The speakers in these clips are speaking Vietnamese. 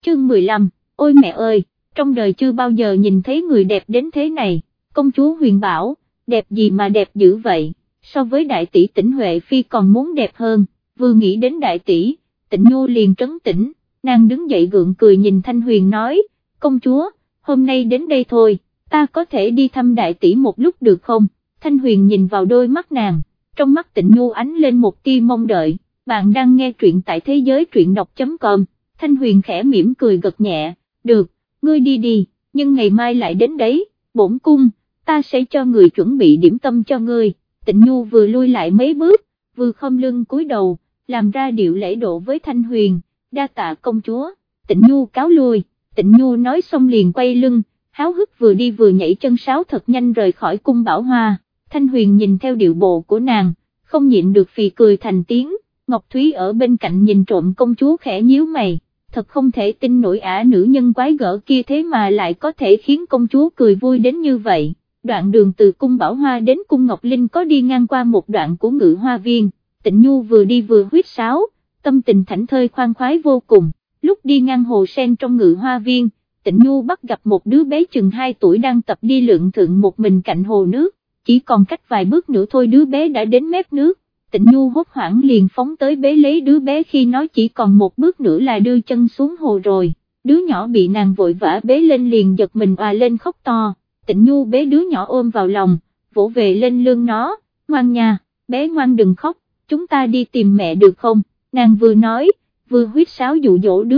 chương 15, ôi mẹ ơi, trong đời chưa bao giờ nhìn thấy người đẹp đến thế này, công chúa Huyền bảo, đẹp gì mà đẹp dữ vậy, so với đại tỷ Tĩnh Huệ Phi còn muốn đẹp hơn, vừa nghĩ đến đại tỷ, Tĩnh Nhu liền trấn tĩnh, nàng đứng dậy gượng cười nhìn Thanh Huyền nói, công chúa, hôm nay đến đây thôi, ta có thể đi thăm đại tỷ một lúc được không? Thanh Huyền nhìn vào đôi mắt nàng, trong mắt Tĩnh Nhu ánh lên một tia mong đợi, bạn đang nghe truyện tại thế giới truyện đọc.com, Thanh Huyền khẽ mỉm cười gật nhẹ, được, ngươi đi đi, nhưng ngày mai lại đến đấy, bổn cung, ta sẽ cho người chuẩn bị điểm tâm cho ngươi. Tĩnh Nhu vừa lui lại mấy bước, vừa khom lưng cúi đầu, làm ra điệu lễ độ với Thanh Huyền, đa tạ công chúa. Tĩnh Nhu cáo lui, Tĩnh Nhu nói xong liền quay lưng, háo hức vừa đi vừa nhảy chân sáo thật nhanh rời khỏi cung Bảo Hoa. Thanh Huyền nhìn theo điệu bộ của nàng, không nhịn được phì cười thành tiếng, Ngọc Thúy ở bên cạnh nhìn trộm công chúa khẽ nhíu mày, thật không thể tin nổi nữ nhân quái gở kia thế mà lại có thể khiến công chúa cười vui đến như vậy. Đoạn đường từ cung Bảo Hoa đến cung Ngọc Linh có đi ngang qua một đoạn của Ngự Hoa Viên, Tĩnh Nhu vừa đi vừa huýt sáo, tâm tình thảnh thơi khoan khoái vô cùng. Lúc đi ngang hồ sen trong Ngự Hoa Viên, Tĩnh Nhu bắt gặp một đứa bé chừng 2 tuổi đang tập đi lượn thượng một mình cạnh hồ nước, chỉ còn cách vài bước nữa thôi đứa bé đã đến mép nước. Tĩnh Nhu hốt hoảng liền phóng tới bế lấy đứa bé khi nó chỉ còn một bước nữa là đưa chân xuống hồ rồi, đứa nhỏ bị nàng vội vã bế lên liền giật mình òa lên khóc to. Tĩnh Nhu bế đứa nhỏ ôm vào lòng, vỗ về lên lưng nó, ngoan nha, bé ngoan đừng khóc, chúng ta đi tìm mẹ được không? Nàng vừa nói, vừa huýt sáo dụ dỗ đứa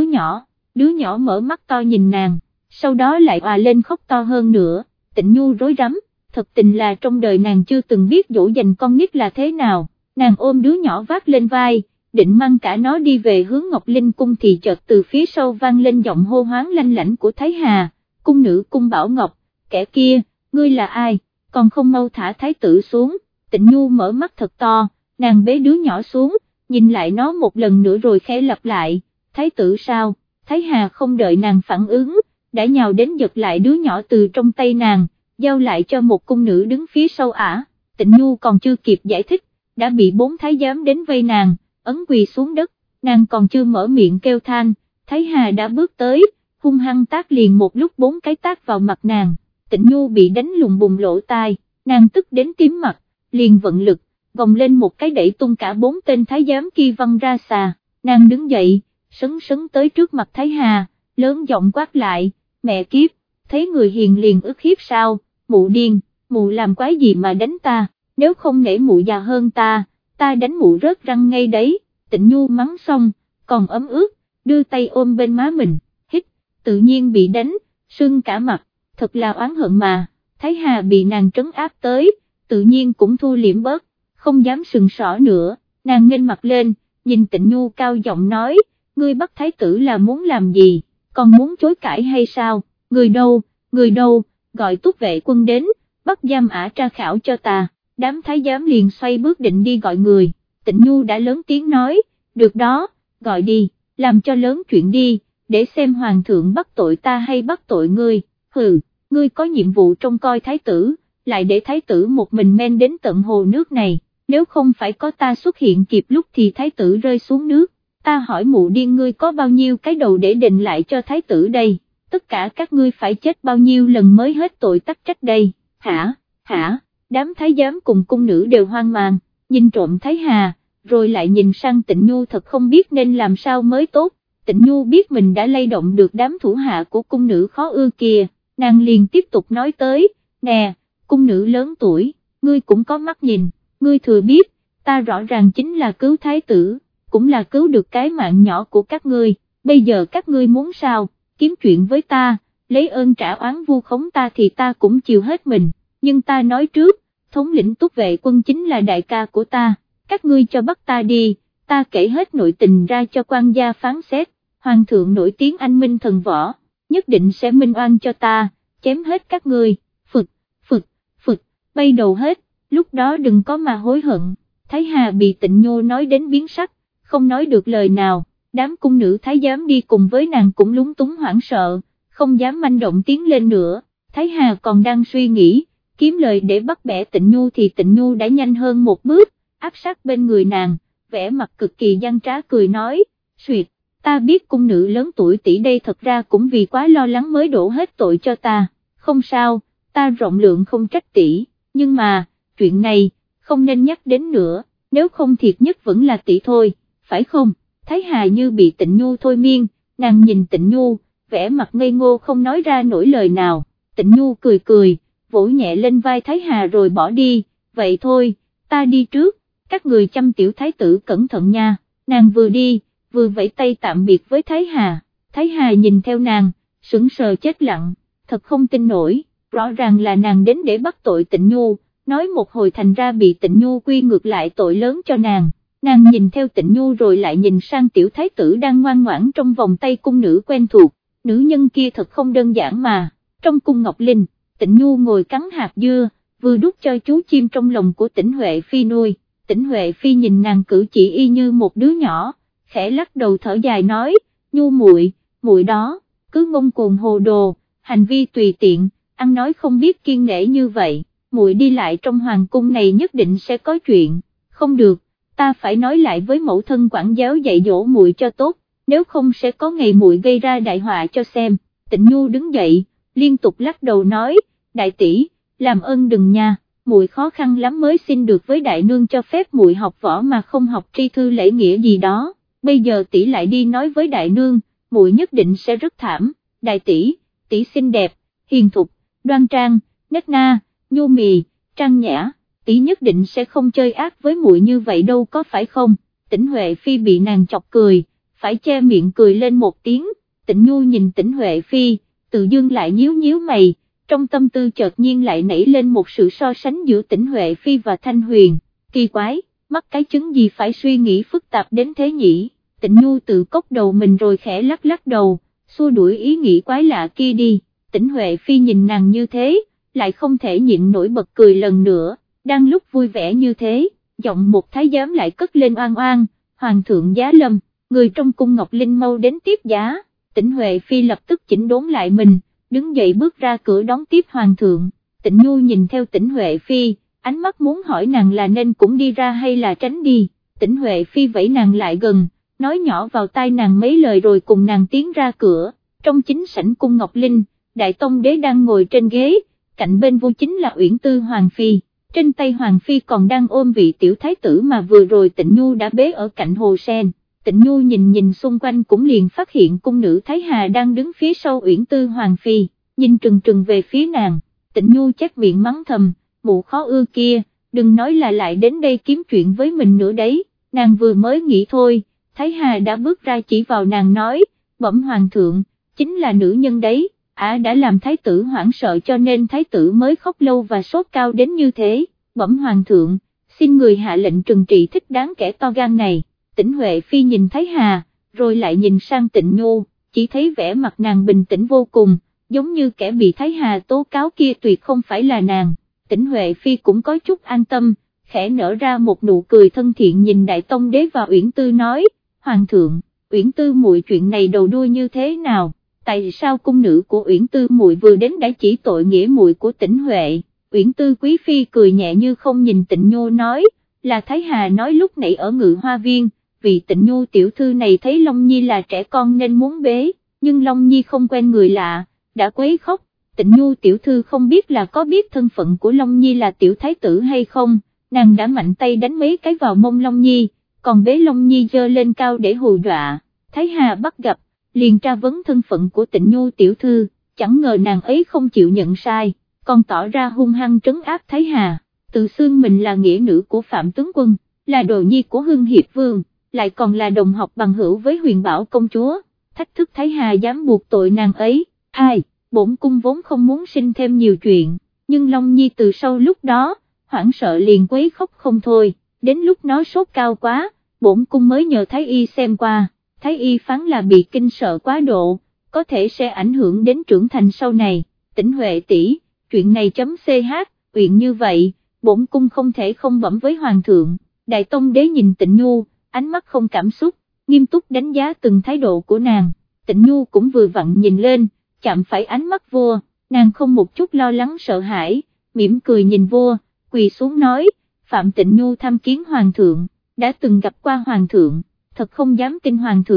nhỏ mở mắt to nhìn nàng, sau đó lại òa lên khóc to hơn nữa. Tĩnh Nhu rối rắm, thật tình là trong đời nàng chưa từng biết dỗ dành con nít là thế nào, nàng ôm đứa nhỏ vác lên vai, định mang cả nó đi về hướng Ngọc Linh cung thì chợt từ phía sau vang lên giọng hô hoáng lanh lảnh của Thái Hà, cung nữ cung Bảo Ngọc, kẻ kia, ngươi là ai, còn không mau thả thái tử xuống. Tĩnh Nhu mở mắt thật to, nàng bế đứa nhỏ xuống, nhìn lại nó một lần nữa rồi khẽ lặp lại, thái tử sao? Thái Hà không đợi nàng phản ứng, đã nhào đến giật lại đứa nhỏ từ trong tay nàng, giao lại cho một cung nữ đứng phía sau ả. Tĩnh Nhu còn chưa kịp giải thích, đã bị 4 thái giám đến vây nàng, ấn quỳ xuống đất, nàng còn chưa mở miệng kêu than, Thái Hà đã bước tới, hung hăng tát liền một lúc 4 cái tát vào mặt nàng. Tĩnh Nhu bị đánh lùng bùng lỗ tai, nàng tức đến tím mặt, liền vận lực, gồng lên một cái đẩy tung cả 4 tên thái giám kia văng ra xà, nàng đứng dậy, sấn sấn tới trước mặt Thái Hà, lớn giọng quát lại, mẹ kiếp, thấy người hiền liền ức hiếp sao, mụ điên, mụ làm quái gì mà đánh ta, nếu không nể mụ già hơn ta đánh mụ rớt răng ngay đấy. Tĩnh Nhu mắng xong, còn ấm ướt, đưa tay ôm bên má mình, hít, tự nhiên bị đánh, sưng cả mặt, thật là oán hận mà. Thái Hà bị nàng trấn áp tới, tự nhiên cũng thu liễm bớt, không dám sừng sỏ nữa, nàng nghênh mặt lên, nhìn Tĩnh Nhu cao giọng nói, ngươi bắt thái tử là muốn làm gì, còn muốn chối cãi hay sao, người đâu, gọi túc vệ quân đến, bắt giam ả tra khảo cho ta. Đám thái giám liền xoay bước định đi gọi người, Tĩnh Nhu đã lớn tiếng nói, được đó, gọi đi, làm cho lớn chuyện đi, để xem hoàng thượng bắt tội ta hay bắt tội ngươi, hừ, ngươi có nhiệm vụ trông coi thái tử, lại để thái tử một mình men đến tận hồ nước này, nếu không phải có ta xuất hiện kịp lúc thì thái tử rơi xuống nước, ta hỏi mụ điên ngươi có bao nhiêu cái đầu để đền lại cho thái tử đây, tất cả các ngươi phải chết bao nhiêu lần mới hết tội tắc trách đây, hả? Đám thái giám cùng cung nữ đều hoang mang, nhìn trộm Thái Hà, rồi lại nhìn sang Tĩnh Nhu thật không biết nên làm sao mới tốt. Tĩnh Nhu biết mình đã lay động được đám thủ hạ của cung nữ khó ưa kia, nàng liền tiếp tục nói tới, nè, cung nữ lớn tuổi, ngươi cũng có mắt nhìn, ngươi thừa biết, ta rõ ràng chính là cứu thái tử, cũng là cứu được cái mạng nhỏ của các ngươi, bây giờ các ngươi muốn sao, kiếm chuyện với ta, lấy ơn trả oán vu khống ta thì ta cũng chịu hết mình. Nhưng ta nói trước, thống lĩnh túc vệ quân chính là đại ca của ta, các ngươi cho bắt ta đi, ta kể hết nội tình ra cho quan gia phán xét, hoàng thượng nổi tiếng anh minh thần võ, nhất định sẽ minh oan cho ta, chém hết các ngươi, phực, bay đầu hết, lúc đó đừng có mà hối hận. Thái Hà bị Tĩnh Nhu nói đến biến sắc, không nói được lời nào, đám cung nữ thái giám đi cùng với nàng cũng lúng túng hoảng sợ, không dám manh động tiến lên nữa. Thái Hà còn đang suy nghĩ, kiếm lời để bắt bẻ Tĩnh Nhu thì Tĩnh Nhu đã nhanh hơn một bước, áp sát bên người nàng, vẻ mặt cực kỳ gian trá cười nói, suyệt, ta biết cung nữ lớn tuổi tỷ đây thật ra cũng vì quá lo lắng mới đổ hết tội cho ta, không sao, ta rộng lượng không trách tỷ, nhưng mà, chuyện này, không nên nhắc đến nữa, nếu không thiệt nhất vẫn là tỷ thôi, phải không? Thái Hà như bị Tịnh Nhu thôi miên, nàng nhìn Tịnh Nhu, vẻ mặt ngây ngô không nói ra nổi lời nào, Tịnh Nhu cười cười, vỗ nhẹ lên vai Thái Hà rồi bỏ đi, vậy thôi, ta đi trước, các người chăm tiểu thái tử cẩn thận nha, nàng vừa đi, vừa vẫy tay tạm biệt với Thái Hà nhìn theo nàng, sững sờ chết lặng, thật không tin nổi, rõ ràng là nàng đến để bắt tội Tịnh Nhu, nói một hồi thành ra bị Tịnh Nhu quy ngược lại tội lớn cho nàng nhìn theo Tịnh Nhu rồi lại nhìn sang tiểu thái tử đang ngoan ngoãn trong vòng tay cung nữ quen thuộc, nữ nhân kia thật không đơn giản mà, trong cung Ngọc Linh, Tịnh Nhu ngồi cắn hạt dưa, vừa đút cho chú chim trong lòng của Tĩnh Huệ Phi nuôi, Tĩnh Huệ Phi nhìn nàng cử chỉ y như một đứa nhỏ, khẽ lắc đầu thở dài nói, Nhu muội, muội đó, cứ ngông cuồng hồ đồ, hành vi tùy tiện, ăn nói không biết kiêng nể như vậy, muội đi lại trong hoàng cung này nhất định sẽ có chuyện, không được, ta phải nói lại với mẫu thân quản giáo dạy dỗ muội cho tốt, nếu không sẽ có ngày muội gây ra đại họa cho xem. Tịnh Nhu đứng dậy, liên tục lắc đầu nói, đại tỷ, làm ơn đừng nha, muội khó khăn lắm mới xin được với đại nương cho phép muội học võ mà không học tri thư lễ nghĩa gì đó, bây giờ tỷ lại đi nói với đại nương, muội nhất định sẽ rất thảm, đại tỷ, tỷ xinh đẹp, hiền thục, đoan trang, nết na, nhu mì, trang nhã, tỷ nhất định sẽ không chơi ác với muội như vậy đâu có phải không? Tĩnh Huệ Phi bị nàng chọc cười, phải che miệng cười lên một tiếng, Tịnh Nhu nhìn Tĩnh Huệ Phi, tự dưng lại nhíu nhíu mày, trong tâm tư chợt nhiên lại nảy lên một sự so sánh giữa Tĩnh Huệ Phi và Thanh Huyền, kỳ quái, mắc cái chứng gì phải suy nghĩ phức tạp đến thế nhỉ? Tịnh Nhu tự cốc đầu mình rồi khẽ lắc lắc đầu, xua đuổi ý nghĩ quái lạ kia đi, Tĩnh Huệ Phi nhìn nàng như thế, lại không thể nhịn nổi bật cười lần nữa, đang lúc vui vẻ như thế, giọng một thái giám lại cất lên oan oan, hoàng thượng giá lâm, người trong cung Ngọc Linh mau đến tiếp giá, Tĩnh Huệ Phi lập tức chỉnh đốn lại mình, đứng dậy bước ra cửa đón tiếp hoàng thượng, Tịnh Nhu nhìn theo Tĩnh Huệ Phi, ánh mắt muốn hỏi nàng là nên cũng đi ra hay là tránh đi, Tĩnh Huệ Phi vẫy nàng lại gần, nói nhỏ vào tai nàng mấy lời rồi cùng nàng tiến ra cửa, trong chính sảnh cung Ngọc Linh, Đại Tông Đế đang ngồi trên ghế, cạnh bên vô chính là Uyển Tư Hoàng Phi, trên tay Hoàng Phi còn đang ôm vị tiểu thái tử mà vừa rồi Tịnh Nhu đã bế ở cạnh hồ sen. Tịnh Nhu nhìn xung quanh cũng liền phát hiện cung nữ Thái Hà đang đứng phía sau Uyển Tư Hoàng Phi, nhìn trừng trừng về phía nàng, Tịnh Nhu chép miệng mắng thầm, mụ khó ưa kia, đừng nói là lại đến đây kiếm chuyện với mình nữa đấy, nàng vừa mới nghĩ thôi, Thái Hà đã bước ra chỉ vào nàng nói, bẩm hoàng thượng, chính là nữ nhân đấy, đã làm thái tử hoảng sợ cho nên thái tử mới khóc lâu và sốt cao đến như thế, bẩm hoàng thượng, xin người hạ lệnh trừng trị thích đáng kẻ to gan này. Tĩnh Huệ Phi nhìn Thái Hà, rồi lại nhìn sang Tịnh Nhu, chỉ thấy vẻ mặt nàng bình tĩnh vô cùng, giống như kẻ bị Thái Hà tố cáo kia tuyệt không phải là nàng. Tĩnh Huệ Phi cũng có chút an tâm, khẽ nở ra một nụ cười thân thiện nhìn Đại Tông Đế và Uyển Tư nói, Hoàng thượng, Uyển Tư muội chuyện này đầu đuôi như thế nào, tại sao cung nữ của Uyển Tư muội vừa đến đã chỉ tội nghĩa muội của Tĩnh Huệ? Uyển Tư Quý Phi cười nhẹ như không nhìn Tịnh Nhu nói, là Thái Hà nói lúc nãy ở Ngự Hoa Viên, vì Tịnh Nhu tiểu thư này thấy Long Nhi là trẻ con nên muốn bế, nhưng Long Nhi không quen người lạ, đã quấy khóc, Tịnh Nhu tiểu thư không biết là có biết thân phận của Long Nhi là tiểu thái tử hay không, nàng đã mạnh tay đánh mấy cái vào mông Long Nhi, còn bế Long Nhi giơ lên cao để hù dọa, Thái Hà bắt gặp, liền tra vấn thân phận của Tịnh Nhu tiểu thư, chẳng ngờ nàng ấy không chịu nhận sai, còn tỏ ra hung hăng trấn áp Thái Hà, tự xưng mình là nghĩa nữ của Phạm tướng quân, là đồ nhi của Hưng Hiệp Vương, lại còn là đồng học bằng hữu với Huyền Bảo công chúa, thách thức Thái Hà dám buộc tội nàng ấy, ai, bổn cung vốn không muốn sinh thêm nhiều chuyện, nhưng Long Nhi từ sau lúc đó, hoảng sợ liền quấy khóc không thôi, đến lúc nó sốt cao quá, bổn cung mới nhờ Thái Y xem qua, Thái Y phán là bị kinh sợ quá độ, có thể sẽ ảnh hưởng đến trưởng thành sau này, Tĩnh Huệ tỷ, chuyện này .ch, uyển như vậy, bổn cung không thể không bẩm với Hoàng thượng, Đại Tông Đế nhìn Tịnh Nhu, ánh mắt không cảm xúc, nghiêm túc đánh giá từng thái độ của nàng, Tịnh Nhu cũng vừa vặn nhìn lên, chạm phải ánh mắt vua, nàng không một chút lo lắng sợ hãi, mỉm cười nhìn vua, quỳ xuống nói, Phạm Tịnh Nhu tham kiến Hoàng thượng, đã từng gặp qua Hoàng thượng, thật không dám tin Hoàng thượng,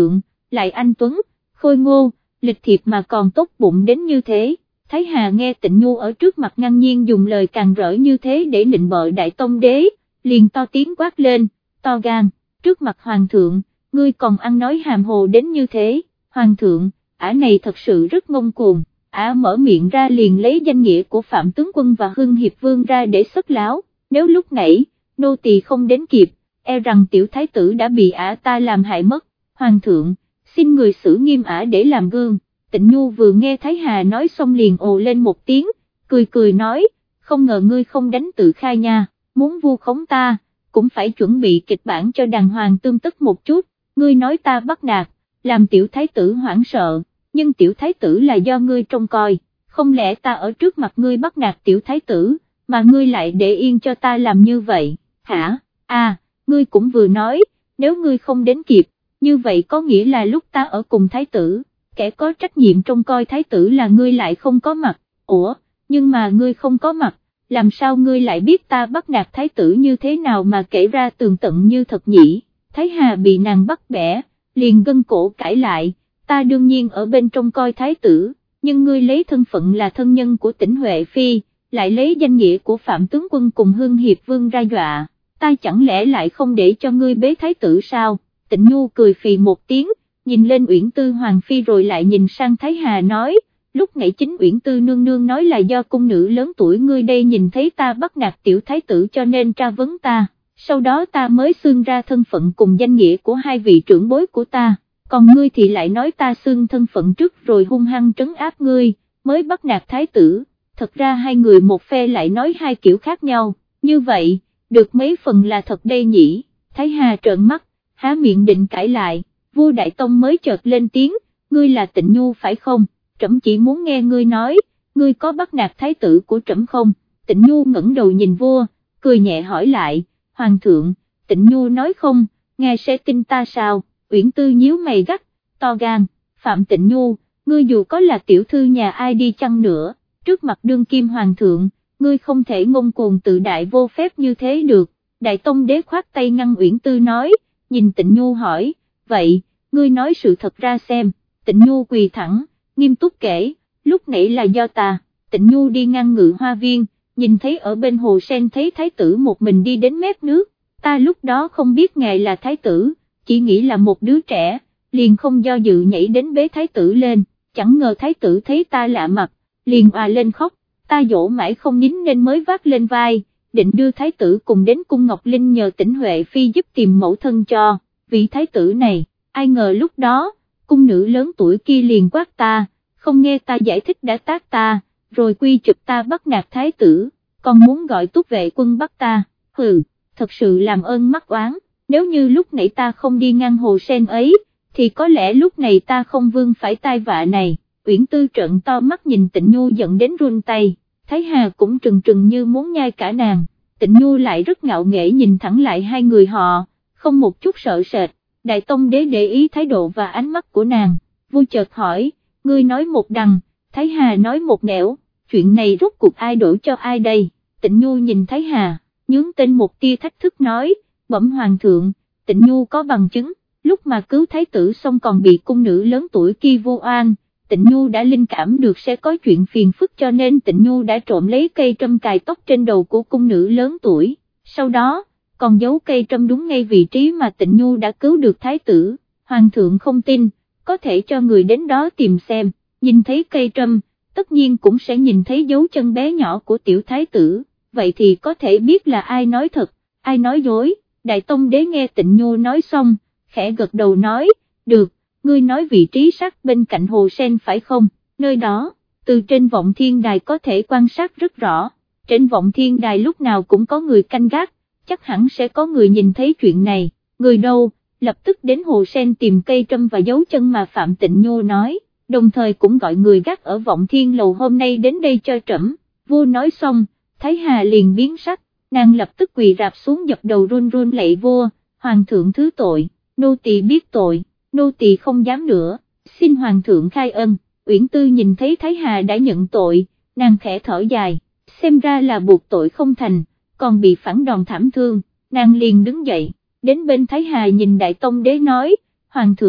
lại anh tuấn, khôi ngô, lịch thiệp mà còn tốt bụng đến như thế. Thái Hà nghe Tịnh Nhu ở trước mặt ngang nhiên dùng lời càng rỡ như thế để nịnh bợ Đại Tông Đế, liền to tiếng quát lên, to gan, trước mặt Hoàng thượng, ngươi còn ăn nói hàm hồ đến như thế. Hoàng thượng, ả này thật sự rất ngông cuồng, ả mở miệng ra liền lấy danh nghĩa của Phạm Tướng Quân và Hưng Hiệp Vương ra để sất láo, nếu lúc nãy, nô tỳ không đến kịp, e rằng tiểu thái tử đã bị ả ta làm hại mất. Hoàng thượng, xin người xử nghiêm ả để làm gương. Tịnh Nhu vừa nghe Thái Hà nói xong liền ồ lên một tiếng, cười cười nói, không ngờ ngươi không đánh tự khai nha, muốn vu khống ta, cũng phải chuẩn bị kịch bản cho đàng hoàng tương tức một chút, ngươi nói ta bắt nạt, làm tiểu thái tử hoảng sợ, nhưng tiểu thái tử là do ngươi trông coi, không lẽ ta ở trước mặt ngươi bắt nạt tiểu thái tử, mà ngươi lại để yên cho ta làm như vậy, hả? Ngươi cũng vừa nói, nếu ngươi không đến kịp, như vậy có nghĩa là lúc ta ở cùng thái tử, kẻ có trách nhiệm trông coi thái tử là ngươi lại không có mặt. Ủa, nhưng mà ngươi không có mặt, làm sao ngươi lại biết ta bắt nạt thái tử như thế nào mà kể ra tường tận như thật nhỉ? Thái Hà bị nàng bắt bẻ, liền gân cổ cãi lại, ta đương nhiên ở bên trông coi thái tử, nhưng ngươi lấy thân phận là thân nhân của Tĩnh Huệ Phi, lại lấy danh nghĩa của Phạm Tướng Quân cùng Hưng Hiệp Vương ra dọa, ta chẳng lẽ lại không để cho ngươi bế thái tử sao? Tịnh Nhu cười phì một tiếng, nhìn lên Uyển Tư Hoàng Phi rồi lại nhìn sang Thái Hà nói, lúc nãy chính Uyển Tư nương nương nói là do cung nữ lớn tuổi ngươi đây nhìn thấy ta bắt nạt tiểu thái tử cho nên tra vấn ta, sau đó ta mới xưng ra thân phận cùng danh nghĩa của hai vị trưởng bối của ta, còn ngươi thì lại nói ta xưng thân phận trước rồi hung hăng trấn áp ngươi, mới bắt nạt thái tử, thật ra hai người một phe lại nói hai kiểu khác nhau, như vậy, được mấy phần là thật đây nhỉ? Thái Hà trợn mắt, há miệng định cãi lại. Vua Đại Tông mới chợt lên tiếng, ngươi là Tịnh Nhu phải không, trẫm chỉ muốn nghe ngươi nói, ngươi có bắt nạt thái tử của trẫm không? Tịnh Nhu ngẩng đầu nhìn vua, cười nhẹ hỏi lại, Hoàng thượng, Tịnh Nhu nói không, ngài sẽ tin ta sao? Uyển Tư nhíu mày gắt, to gan, Phạm Tịnh Nhu, ngươi dù có là tiểu thư nhà ai đi chăng nữa, trước mặt đương kim Hoàng thượng, ngươi không thể ngông cuồng tự đại vô phép như thế được. Đại Tông Đế khoát tay ngăn Uyển Tư nói, nhìn Tịnh Nhu hỏi, vậy, ngươi nói sự thật ra xem. Tịnh Nhu quỳ thẳng, nghiêm túc kể, lúc nãy là do ta. Tịnh Nhu đi ngang Ngự Hoa Viên, nhìn thấy ở bên hồ sen thấy thái tử một mình đi đến mép nước, ta lúc đó không biết ngài là thái tử, chỉ nghĩ là một đứa trẻ, liền không do dự nhảy đến bế thái tử lên, chẳng ngờ thái tử thấy ta lạ mặt, liền òa lên khóc, ta dỗ mãi không nín nên mới vác lên vai, định đưa thái tử cùng đến cung Ngọc Linh nhờ Tĩnh Huệ Phi giúp tìm mẫu thân cho, vị thái tử này, ai ngờ lúc đó, cung nữ lớn tuổi kia liền quát ta, không nghe ta giải thích đã tát ta, rồi quy chụp ta bắt nạt thái tử, còn muốn gọi túc vệ quân bắt ta, hừ, thật sự làm ơn mắc oán, nếu như lúc nãy ta không đi ngang hồ sen ấy, thì có lẽ lúc này ta không vương phải tai vạ này. Uyển Tư trợn to mắt nhìn Tịnh Nhu giận đến run tay, Thái Hà cũng trừng trừng như muốn nhai cả nàng, Tịnh Nhu lại rất ngạo nghễ nhìn thẳng lại hai người họ, không một chút sợ sệt. Đại Tông Đế để ý thái độ và ánh mắt của nàng, vua chợt hỏi, ngươi nói một đằng, Thái Hà nói một nẻo, chuyện này rốt cuộc ai đổ cho ai đây? Tịnh Nhu nhìn Thái Hà, nhướng tên một tia thách thức nói, bẩm Hoàng thượng, Tịnh Nhu có bằng chứng, lúc mà cứu thái tử xong còn bị cung nữ lớn tuổi kia vu oan, Tịnh Nhu đã linh cảm được sẽ có chuyện phiền phức cho nên Tịnh Nhu đã trộm lấy cây trâm cài tóc trên đầu của cung nữ lớn tuổi, sau đó, còn giấu cây trâm đúng ngay vị trí mà Tịnh Nhu đã cứu được thái tử. Hoàng thượng không tin, có thể cho người đến đó tìm xem, nhìn thấy cây trâm, tất nhiên cũng sẽ nhìn thấy dấu chân bé nhỏ của tiểu thái tử, vậy thì có thể biết là ai nói thật, ai nói dối. Đại Tông Đế nghe Tịnh Nhu nói xong, khẽ gật đầu nói, được, ngươi nói vị trí sát bên cạnh hồ sen phải không, nơi đó, từ trên vọng thiên đài có thể quan sát rất rõ, trên vọng thiên đài lúc nào cũng có người canh gác, chắc hẳn sẽ có người nhìn thấy chuyện này, người đâu, lập tức đến hồ sen tìm cây trâm và dấu chân mà Phạm Tịnh Nhu nói, đồng thời cũng gọi người gác ở vọng thiên lầu hôm nay đến đây cho trẫm. Vua nói xong, Thái Hà liền biến sắc, nàng lập tức quỳ rạp xuống dập đầu run run lạy vua, Hoàng thượng thứ tội, nô tỳ biết tội, nô tỳ không dám nữa, xin Hoàng thượng khai ân. Uyển Tư nhìn thấy Thái Hà đã nhận tội, nàng khẽ thở dài, xem ra là buộc tội không thành, còn bị phản đòn thảm thương, nàng liền đứng dậy, đến bên Thái Hà nhìn Đại Tông Đế nói, Hoàng thượng,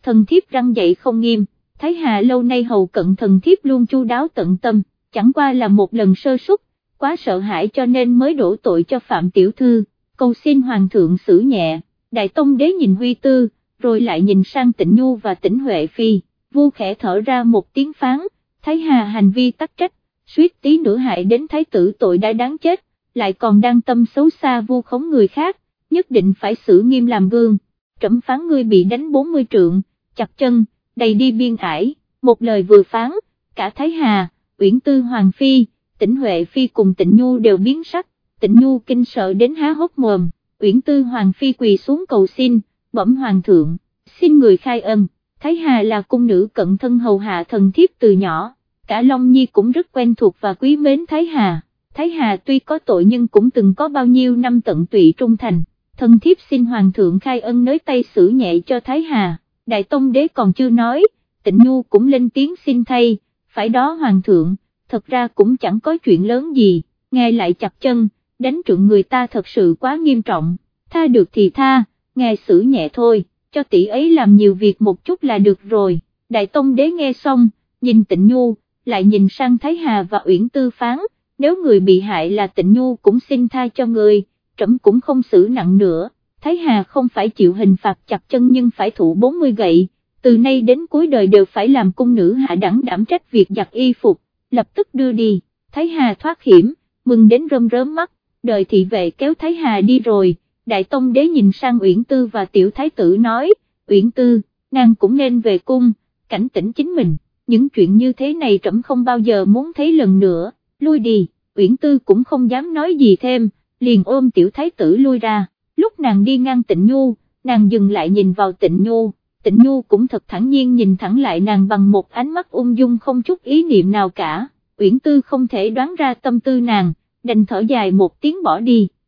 thần thiếp răng dậy không nghiêm, Thái Hà lâu nay hầu cận thần thiếp luôn chu đáo tận tâm, chẳng qua là một lần sơ suất, quá sợ hãi cho nên mới đổ tội cho Phạm tiểu thư, cầu xin hoàng thượng xử nhẹ. Đại tông đế nhìn Huy Tư, rồi lại nhìn sang Tịnh Nhu và Tĩnh Huệ Phi, Vu khẽ thở ra một tiếng phán, Thái Hà hành vi tắc trách, suýt tí nữa hại đến thái tử tội đã đáng chết, lại còn đang tâm xấu xa vu khống người khác, nhất định phải xử nghiêm làm gương. Trẫm phán ngươi bị đánh 40 trượng, chặt chân, đầy đi biên ải. Một lời vừa phán, cả Thái Hà, Uyển Tư Hoàng Phi, Tĩnh Huệ Phi cùng Tịnh Nhu đều biến sắc, Tịnh Nhu kinh sợ đến há hốc mồm, Uyển Tư Hoàng Phi quỳ xuống cầu xin, bẩm hoàng thượng, xin người khai ân. Thái Hà là cung nữ cận thân hầu hạ thần thiếp từ nhỏ, cả Long Nhi cũng rất quen thuộc và quý mến Thái Hà. Thái Hà tuy có tội nhưng cũng từng có bao nhiêu năm tận tụy trung thành, thần thiếp xin hoàng thượng khai ân nới tay xử nhẹ cho Thái Hà. Đại tông đế còn chưa nói, Tịnh Nhu cũng lên tiếng xin thay, phải đó hoàng thượng, thật ra cũng chẳng có chuyện lớn gì, ngài lại chặt chân, đánh trượng người ta thật sự quá nghiêm trọng, tha được thì tha, ngài xử nhẹ thôi, cho tỷ ấy làm nhiều việc một chút là được rồi. Đại tông đế nghe xong, nhìn Tịnh Nhu, lại nhìn sang Thái Hà và Uyển Tư phán, nếu người bị hại là Tịnh Nhu cũng xin tha cho người, trẫm cũng không xử nặng nữa. Thái Hà không phải chịu hình phạt chặt chân nhưng phải thụ 40 gậy, từ nay đến cuối đời đều phải làm cung nữ hạ đẳng đảm trách việc giặt y phục, lập tức đưa đi. Thái Hà thoát hiểm, mừng đến rơm rớm mắt, đợi thị vệ kéo Thái Hà đi rồi, Đại tông đế nhìn sang Uyển Tư và tiểu thái tử nói, Uyển Tư, nàng cũng nên về cung, cảnh tỉnh chính mình, những chuyện như thế này trẫm không bao giờ muốn thấy lần nữa, lui đi. Uyển Tư cũng không dám nói gì thêm, liền ôm tiểu thái tử lui ra. Lúc nàng đi ngang Tịnh Nhu, nàng dừng lại nhìn vào Tịnh Nhu, Tịnh Nhu cũng thật thản nhiên nhìn thẳng lại nàng bằng một ánh mắt ung dung không chút ý niệm nào cả. Uyển Tư không thể đoán ra tâm tư nàng, đành thở dài một tiếng bỏ đi.